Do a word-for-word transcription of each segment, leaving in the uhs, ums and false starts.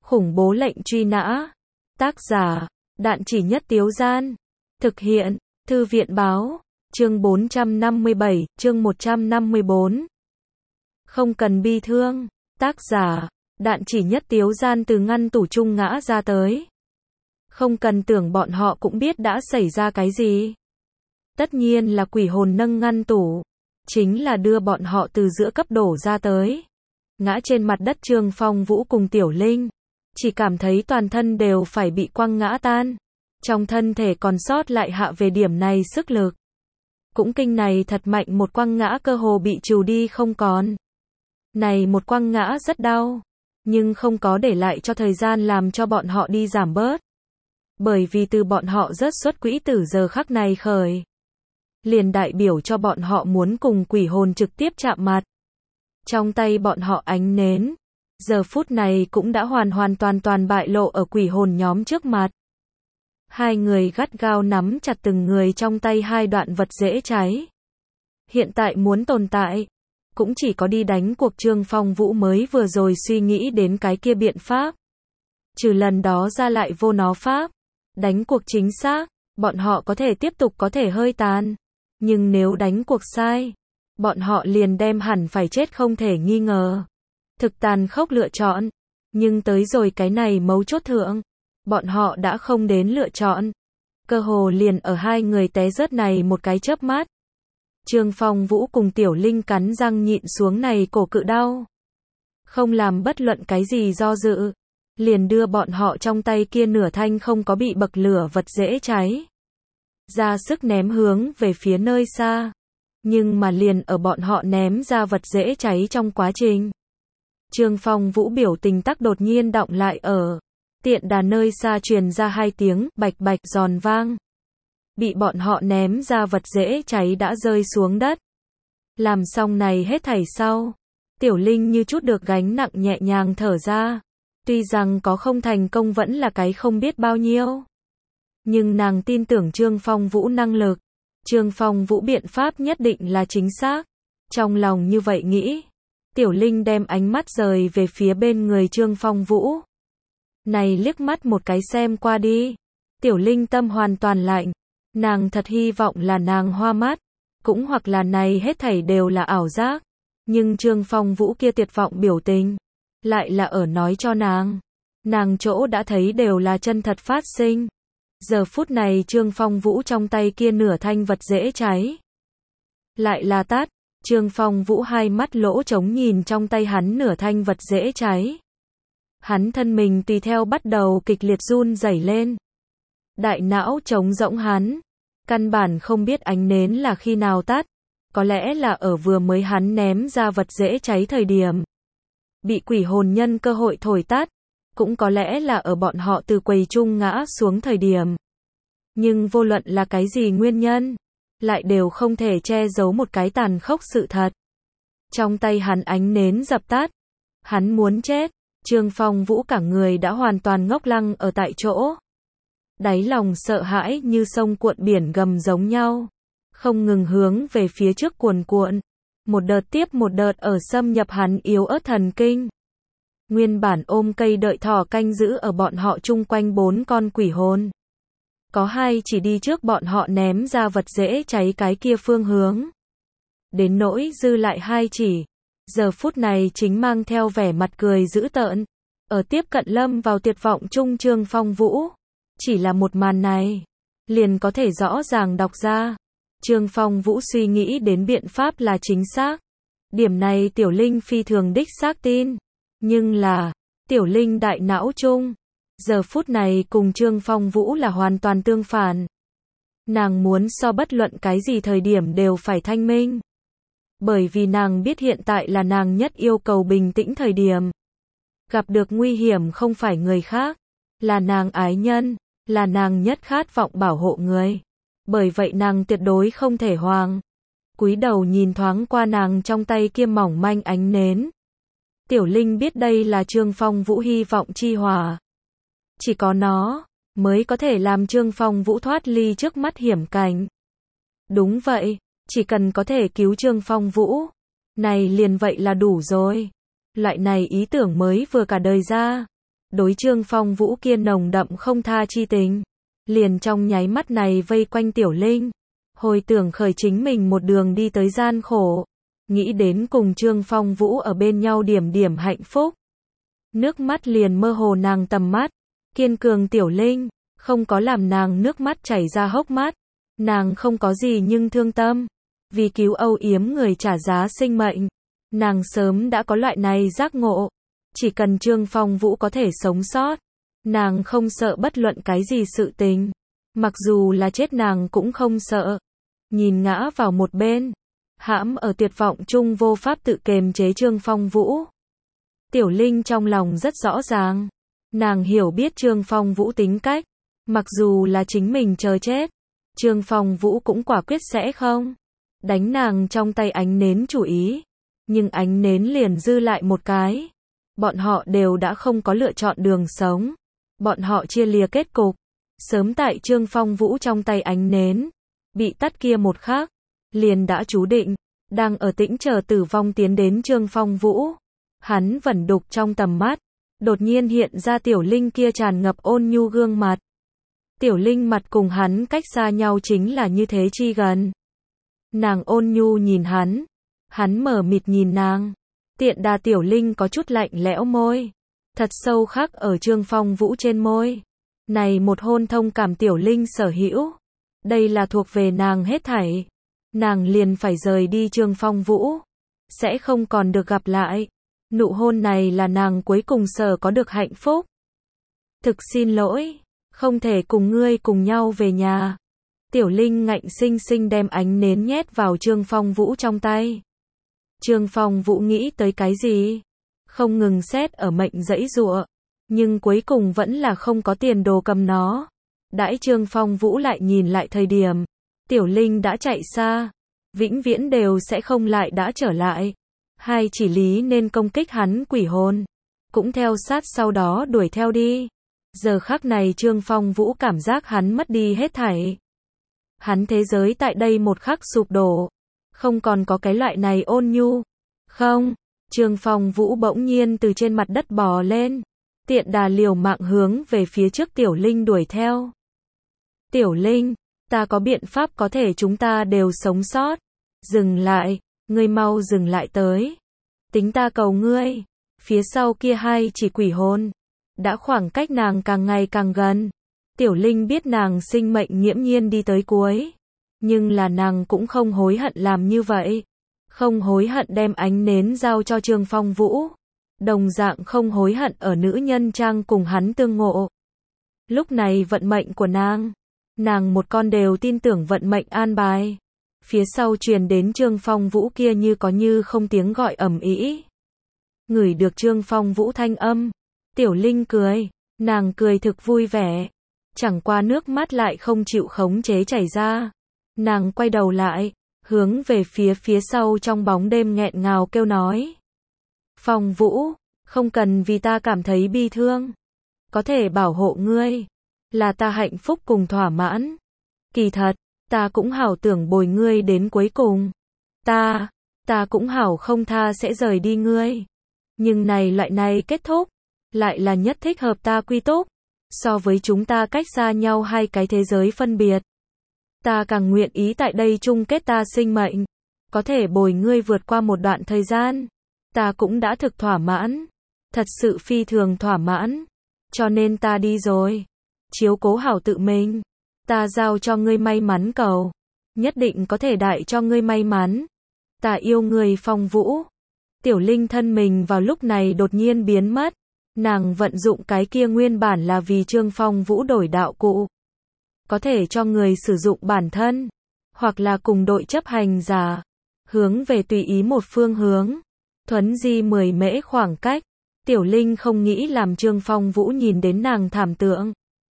Khủng bố lệnh truy nã. Tác giả, Đạn Chỉ Nhất Tiếu Gian. Thực hiện, Thư viện báo. Chương bốn trăm năm mươi bảy, chương một trăm năm mươi bốn. Không cần bi thương. Tác giả, Đạn Chỉ Nhất Tiếu Gian từ ngăn tủ chung ngã ra tới. Không cần tưởng bọn họ cũng biết đã xảy ra cái gì. Tất nhiên là quỷ hồn nâng ngăn tủ. Chính là đưa bọn họ từ giữa cấp đổ ra tới. Ngã trên mặt đất Trương Phong Vũ cùng Tiểu Linh. Chỉ cảm thấy toàn thân đều phải bị quăng ngã tan. Trong thân thể còn sót lại hạ về điểm này sức lực. Cũng kinh này thật mạnh, một quăng ngã cơ hồ bị trừ đi không còn. Này một quăng ngã rất đau. Nhưng không có để lại cho thời gian làm cho bọn họ đi giảm bớt. Bởi vì từ bọn họ rớt xuất quỹ tử giờ khắc này khởi. Liền đại biểu cho bọn họ muốn cùng quỷ hồn trực tiếp chạm mặt. Trong tay bọn họ ánh nến. Giờ phút này cũng đã hoàn hoàn toàn toàn bại lộ ở quỷ hồn nhóm trước mặt. Hai người gắt gao nắm chặt từng người trong tay hai đoạn vật dễ cháy. Hiện tại muốn tồn tại, cũng chỉ có đi đánh cuộc. Trương Phong Vũ mới vừa rồi suy nghĩ đến cái kia biện pháp. Trừ lần đó ra lại vô nó pháp. Đánh cuộc chính xác, bọn họ có thể tiếp tục có thể hơi tàn. Nhưng nếu đánh cuộc sai, bọn họ liền đem hẳn phải chết không thể nghi ngờ. Thực tàn khốc lựa chọn. Nhưng tới rồi cái này mấu chốt thượng. Bọn họ đã không đến lựa chọn. Cơ hồ liền ở hai người té rớt này một cái chớp mắt. Trương Phong Vũ cùng Tiểu Linh cắn răng nhịn xuống này cổ cự đau. Không làm bất luận cái gì do dự. Liền đưa bọn họ trong tay kia nửa thanh không có bị bậc lửa vật dễ cháy. Ra sức ném hướng về phía nơi xa. Nhưng mà liền ở bọn họ ném ra vật dễ cháy trong quá trình. Trương Phong Vũ biểu tình tắc đột nhiên đọng lại ở. Tiện đà nơi xa truyền ra hai tiếng bạch bạch giòn vang. Bị bọn họ ném ra vật dễ cháy đã rơi xuống đất. Làm xong này hết thảy sau. Tiểu Linh như chút được gánh nặng nhẹ nhàng thở ra. Tuy rằng có không thành công vẫn là cái không biết bao nhiêu. Nhưng nàng tin tưởng Trương Phong Vũ năng lực. Trương Phong Vũ biện pháp nhất định là chính xác. Trong lòng như vậy nghĩ. Tiểu Linh đem ánh mắt rời về phía bên người Trương Phong Vũ. Này liếc mắt một cái xem qua đi. Tiểu Linh tâm hoàn toàn lạnh. Nàng thật hy vọng là nàng hoa mắt. Cũng hoặc là này hết thảy đều là ảo giác. Nhưng Trương Phong Vũ kia tuyệt vọng biểu tình. Lại là ở nói cho nàng. Nàng chỗ đã thấy đều là chân thật phát sinh. Giờ phút này Trương Phong Vũ trong tay kia nửa thanh vật dễ cháy. Lại là tát. Trương Phong Vũ hai mắt lỗ trống nhìn trong tay hắn nửa thanh vật dễ cháy. Hắn thân mình tùy theo bắt đầu kịch liệt run rẩy lên. Đại não trống rỗng hắn. Căn bản không biết ánh nến là khi nào tắt. Có lẽ là ở vừa mới hắn ném ra vật dễ cháy thời điểm. Bị quỷ hồn nhân cơ hội thổi tắt. Cũng có lẽ là ở bọn họ từ quầy chung ngã xuống thời điểm. Nhưng vô luận là cái gì nguyên nhân. Lại đều không thể che giấu một cái tàn khốc sự thật. Trong tay hắn ánh nến dập tắt. Hắn muốn chết. Trương Phong Vũ cả người đã hoàn toàn ngốc lăng ở tại chỗ. Đáy lòng sợ hãi như sông cuộn biển gầm giống nhau. Không ngừng hướng về phía trước cuồn cuộn. Một đợt tiếp một đợt ở xâm nhập hắn yếu ớt thần kinh. Nguyên bản ôm cây đợi thỏ canh giữ ở bọn họ chung quanh bốn con quỷ hồn. Có hai chỉ đi trước bọn họ ném ra vật dễ cháy cái kia phương hướng. Đến nỗi dư lại hai chỉ. Giờ phút này chính mang theo vẻ mặt cười dữ tợn. Ở tiếp cận lâm vào tuyệt vọng chung Trương Phong Vũ. Chỉ là một màn này. Liền có thể rõ ràng đọc ra. Trương Phong Vũ suy nghĩ đến biện pháp là chính xác. Điểm này Tiểu Linh phi thường đích xác tin. Nhưng là. Tiểu Linh đại não chung. Giờ phút này cùng Trương Phong Vũ là hoàn toàn tương phản. Nàng muốn so bất luận cái gì thời điểm đều phải thanh minh. Bởi vì nàng biết hiện tại là nàng nhất yêu cầu bình tĩnh thời điểm. Gặp được nguy hiểm không phải người khác. Là nàng ái nhân. Là nàng nhất khát vọng bảo hộ người. Bởi vậy nàng tuyệt đối không thể hoang. Cúi đầu nhìn thoáng qua nàng trong tay kia mỏng manh ánh nến. Tiểu Linh biết đây là Trương Phong Vũ hy vọng chi hỏa. Chỉ có nó, mới có thể làm Trương Phong Vũ thoát ly trước mắt hiểm cảnh. Đúng vậy, chỉ cần có thể cứu Trương Phong Vũ. Này liền vậy là đủ rồi. Loại này ý tưởng mới vừa cả đời ra. đối Trương Phong Vũ kia nồng đậm không tha chi tình, liền trong nháy mắt này vây quanh Tiểu Linh, hồi tưởng khởi chính mình một đường đi tới gian khổ, nghĩ đến cùng Trương Phong Vũ ở bên nhau điểm điểm hạnh phúc. Nước mắt liền mơ hồ nàng tầm mắt, kiên cường Tiểu Linh, không có làm nàng nước mắt chảy ra hốc mắt, nàng không có gì nhưng thương tâm, vì cứu âu yếm người trả giá sinh mệnh, nàng sớm đã có loại này giác ngộ, chỉ cần Trương Phong Vũ có thể sống sót, nàng không sợ bất luận cái gì sự tình, mặc dù là chết nàng cũng không sợ. Nhìn ngã vào một bên, hãm ở tuyệt vọng chung vô pháp tự kiềm chế Trương Phong Vũ. Tiểu Linh trong lòng rất rõ ràng, nàng hiểu biết Trương Phong Vũ tính cách, mặc dù là chính mình chờ chết, Trương Phong Vũ cũng quả quyết sẽ không đánh nàng trong tay ánh nến chủ ý, nhưng ánh nến liền dư lại một cái, bọn họ đều đã không có lựa chọn đường sống, bọn họ chia lìa kết cục, sớm tại Trương Phong Vũ trong tay ánh nến bị tắt kia một khắc, liền đã chú định, đang ở tĩnh chờ tử vong tiến đến Trương Phong Vũ. Hắn vẫn đục trong tầm mắt, đột nhiên hiện ra Tiểu Linh kia tràn ngập ôn nhu gương mặt. Tiểu Linh mặt cùng hắn cách xa nhau chính là như thế chi gần. Nàng ôn nhu nhìn hắn, hắn mở mịt nhìn nàng. Tiện đà Tiểu Linh có chút lạnh lẽo môi, thật sâu khắc ở Trương Phong Vũ trên môi. Này một hôn thông cảm Tiểu Linh sở hữu, đây là thuộc về nàng hết thảy. Nàng liền phải rời đi Trương Phong Vũ, sẽ không còn được gặp lại. Nụ hôn này là nàng cuối cùng sở có được hạnh phúc. Thực xin lỗi, không thể cùng ngươi cùng nhau về nhà. Tiểu Linh ngạnh sinh sinh đem ánh nến nhét vào Trương Phong Vũ trong tay. Trương Phong Vũ nghĩ tới cái gì? Không ngừng xét ở mệnh dãy dụa, nhưng cuối cùng vẫn là không có tiền đồ cầm nó. Đãi Trương Phong Vũ lại nhìn lại thời điểm, Tiểu Linh đã chạy xa, vĩnh viễn đều sẽ không lại đã trở lại. Hai chỉ lý nên công kích hắn quỷ hồn, cũng theo sát sau đó đuổi theo đi. Giờ khắc này Trương Phong Vũ cảm giác hắn mất đi hết thảy. Hắn thế giới tại đây một khắc sụp đổ, không còn có cái loại này ôn nhu. Không, Trương Phong Vũ bỗng nhiên từ trên mặt đất bò lên, tiện đà liều mạng hướng về phía trước Tiểu Linh đuổi theo. Tiểu Linh, ta có biện pháp có thể chúng ta đều sống sót. Dừng lại, ngươi mau dừng lại tới. Tính ta cầu ngươi. Phía sau kia hai chỉ quỷ hồn, đã khoảng cách nàng càng ngày càng gần. Tiểu Linh biết nàng sinh mệnh nghiễm nhiên đi tới cuối. Nhưng là nàng cũng không hối hận làm như vậy. Không hối hận đem ánh nến giao cho Trương Phong Vũ. Đồng dạng không hối hận ở nữ nhân trang cùng hắn tương ngộ. Lúc này vận mệnh của nàng, nàng một con đều tin tưởng vận mệnh an bài. Phía sau truyền đến Trương Phong Vũ kia như có như không tiếng gọi ầm ĩ. Ngửi được Trương Phong Vũ thanh âm, Tiểu Linh cười, nàng cười thực vui vẻ, chẳng qua nước mắt lại không chịu khống chế chảy ra. Nàng quay đầu lại, hướng về phía phía sau trong bóng đêm nghẹn ngào kêu nói. Phong Vũ, không cần vì ta cảm thấy bi thương. Có thể bảo hộ ngươi, là ta hạnh phúc cùng thỏa mãn. Kỳ thật, ta cũng hảo tưởng bồi ngươi đến cuối cùng. Ta, ta cũng hảo không tha sẽ rời đi ngươi. Nhưng này loại này kết thúc, lại là nhất thích hợp ta quy túc. So với chúng ta cách xa nhau hai cái thế giới phân biệt, ta càng nguyện ý tại đây chung kết ta sinh mệnh. Có thể bồi ngươi vượt qua một đoạn thời gian, ta cũng đã thực thỏa mãn. Thật sự phi thường thỏa mãn. Cho nên ta đi rồi. Chiếu cố hảo tự mình. Ta giao cho ngươi may mắn cầu. Nhất định có thể đại cho ngươi may mắn. Ta yêu ngươi Phong Vũ. Tiểu Linh thân mình vào lúc này đột nhiên biến mất. Nàng vận dụng cái kia nguyên bản là vì Trương Phong Vũ đổi đạo cụ. Có thể cho người sử dụng bản thân. Hoặc là cùng đội chấp hành giả. Hướng về tùy ý một phương hướng. Thuấn di mười mễ khoảng cách. Tiểu Linh không nghĩ làm Trương Phong Vũ nhìn đến nàng thảm tượng.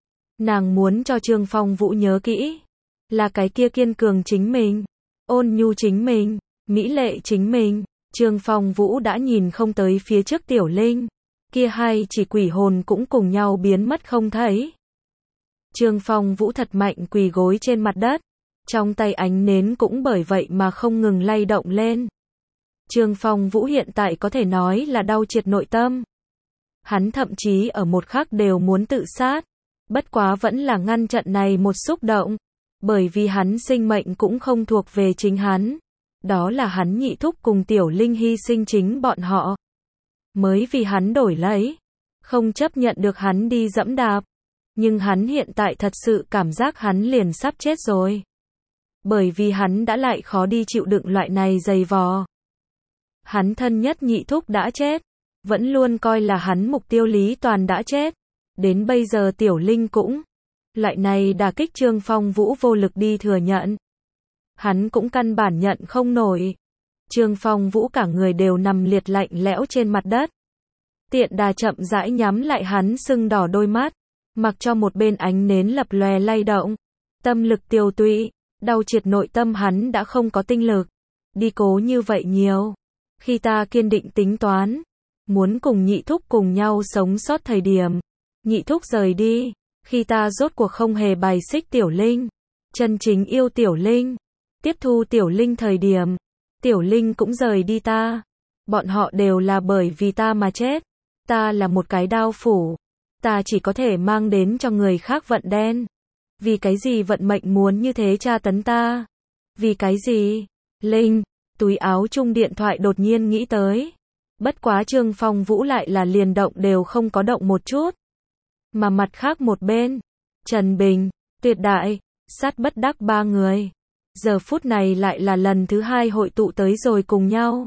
Nàng muốn cho Trương Phong Vũ nhớ kỹ. Là cái kia kiên cường chính mình. Ôn nhu chính mình. Mỹ lệ chính mình. Trương Phong Vũ đã nhìn không tới phía trước Tiểu Linh. Kia hai chỉ quỷ hồn cũng cùng nhau biến mất không thấy. Trương Phong Vũ thật mạnh quỳ gối trên mặt đất. Trong tay ánh nến cũng bởi vậy mà không ngừng lay động lên. Trương Phong Vũ hiện tại có thể nói là đau triệt nội tâm. Hắn thậm chí ở một khắc đều muốn tự sát. Bất quá vẫn là ngăn trận này một xúc động. Bởi vì hắn sinh mệnh cũng không thuộc về chính hắn. Đó là hắn nhị thúc cùng Tiểu Linh hy sinh chính bọn họ. Mới vì hắn đổi lấy. Không chấp nhận được hắn đi dẫm đạp. Nhưng hắn hiện tại thật sự cảm giác hắn liền sắp chết rồi. Bởi vì hắn đã lại khó đi chịu đựng loại này dày vò. Hắn thân nhất nhị thúc đã chết. Vẫn luôn coi là hắn mục tiêu Lý Toàn đã chết. Đến bây giờ Tiểu Linh cũng. Loại này đả kích Trương Phong Vũ vô lực đi thừa nhận. Hắn cũng căn bản nhận không nổi. Trương Phong Vũ cả người đều nằm liệt lạnh lẽo trên mặt đất. Tiện đà chậm rãi nhắm lại hắn sưng đỏ đôi mắt. Mặc cho một bên ánh nến lập lòe lay động. Tâm lực tiêu tụy. Đau triệt nội tâm hắn đã không có tinh lực. Đi cố như vậy nhiều. Khi ta kiên định tính toán. Muốn cùng nhị thúc cùng nhau sống sót thời điểm. Nhị thúc rời đi. Khi ta rốt cuộc không hề bài xích Tiểu Linh. Chân chính yêu Tiểu Linh. Tiếp thu Tiểu Linh thời điểm. Tiểu Linh cũng rời đi ta. Bọn họ đều là bởi vì ta mà chết. Ta là một cái đao phủ. Ta chỉ có thể mang đến cho người khác vận đen. Vì cái gì vận mệnh muốn như thế tra tấn ta? Vì cái gì? Linh, túi áo chung điện thoại đột nhiên nghĩ tới. Bất quá Trương Phong Vũ lại là liền động đều không có động một chút. Mà mặt khác một bên, Trần Bình, Tuyệt Đại, Sát Bất Đắc ba người. Giờ phút này lại là lần thứ hai hội tụ tới rồi cùng nhau.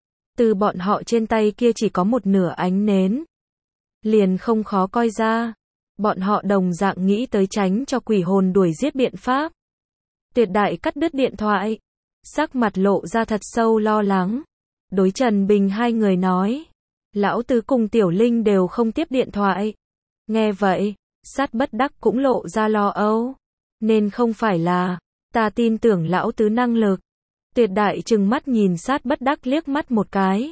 Từ bọn họ trên tay kia chỉ có một nửa ánh nến. Liền không khó coi ra. Bọn họ đồng dạng nghĩ tới tránh cho quỷ hồn đuổi giết biện pháp. Tuyệt Đại cắt đứt điện thoại. Sắc mặt lộ ra thật sâu lo lắng. Đối Trần Bình hai người nói. Lão Tứ cùng Tiểu Linh đều không tiếp điện thoại. Nghe vậy, Sát Bất Đắc cũng lộ ra lo âu. Nên không phải là, ta tin tưởng Lão Tứ năng lực. Tuyệt Đại trừng mắt nhìn Sát Bất Đắc liếc mắt một cái.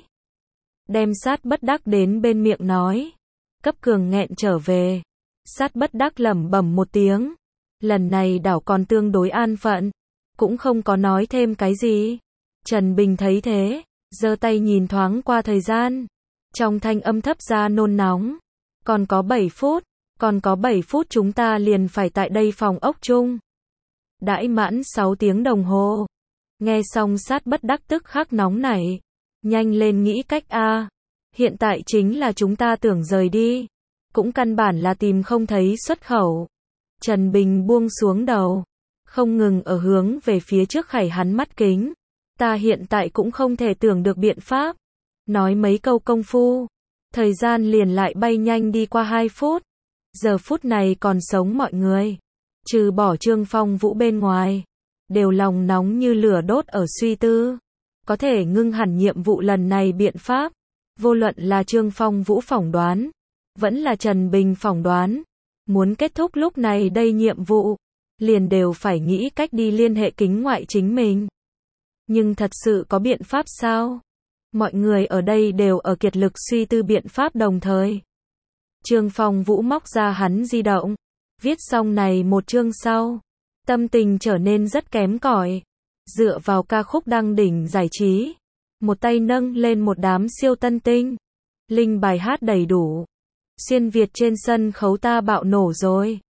Đem Sát Bất Đắc đến bên miệng nói. Cấp cường nghẹn trở về. Sát Bất Đắc lẩm bẩm một tiếng. Lần này đảo còn tương đối an phận. Cũng không có nói thêm cái gì. Trần Bình thấy thế, giơ tay nhìn thoáng qua thời gian. Trong thanh âm thấp ra nôn nóng. Còn có bảy phút. Còn có bảy phút chúng ta liền phải tại đây phòng ốc chung. Đãi mãn sáu tiếng đồng hồ. Nghe xong Sát Bất Đắc tức khắc nóng nảy. Nhanh lên nghĩ cách a. Hiện tại chính là chúng ta tưởng rời đi. Cũng căn bản là tìm không thấy xuất khẩu. Trần Bình buông xuống đầu. Không ngừng ở hướng về phía trước khẩy hắn mắt kính. Ta hiện tại cũng không thể tưởng được biện pháp. Nói mấy câu công phu. Thời gian liền lại bay nhanh đi qua hai phút. Giờ phút này còn sống mọi người. Trừ bỏ Trương Phong Vũ bên ngoài. Đều lòng nóng như lửa đốt ở suy tư. Có thể ngưng hẳn nhiệm vụ lần này biện pháp. Vô luận là Trương Phong Vũ phỏng đoán. Vẫn là Trần Bình phỏng đoán. Muốn kết thúc lúc này đây nhiệm vụ. Liền đều phải nghĩ cách đi liên hệ kính ngoại chính mình. Nhưng thật sự có biện pháp sao? Mọi người ở đây đều ở kiệt lực suy tư biện pháp đồng thời. Trương Phong Vũ móc ra hắn di động. Viết xong này một chương sau. Tâm tình trở nên rất kém cỏi. Dựa vào ca khúc đăng đỉnh giải trí. Một tay nâng lên một đám siêu tân tinh. Linh bài hát đầy đủ. Xuyên Việt trên sân khấu ta bạo nổ rồi.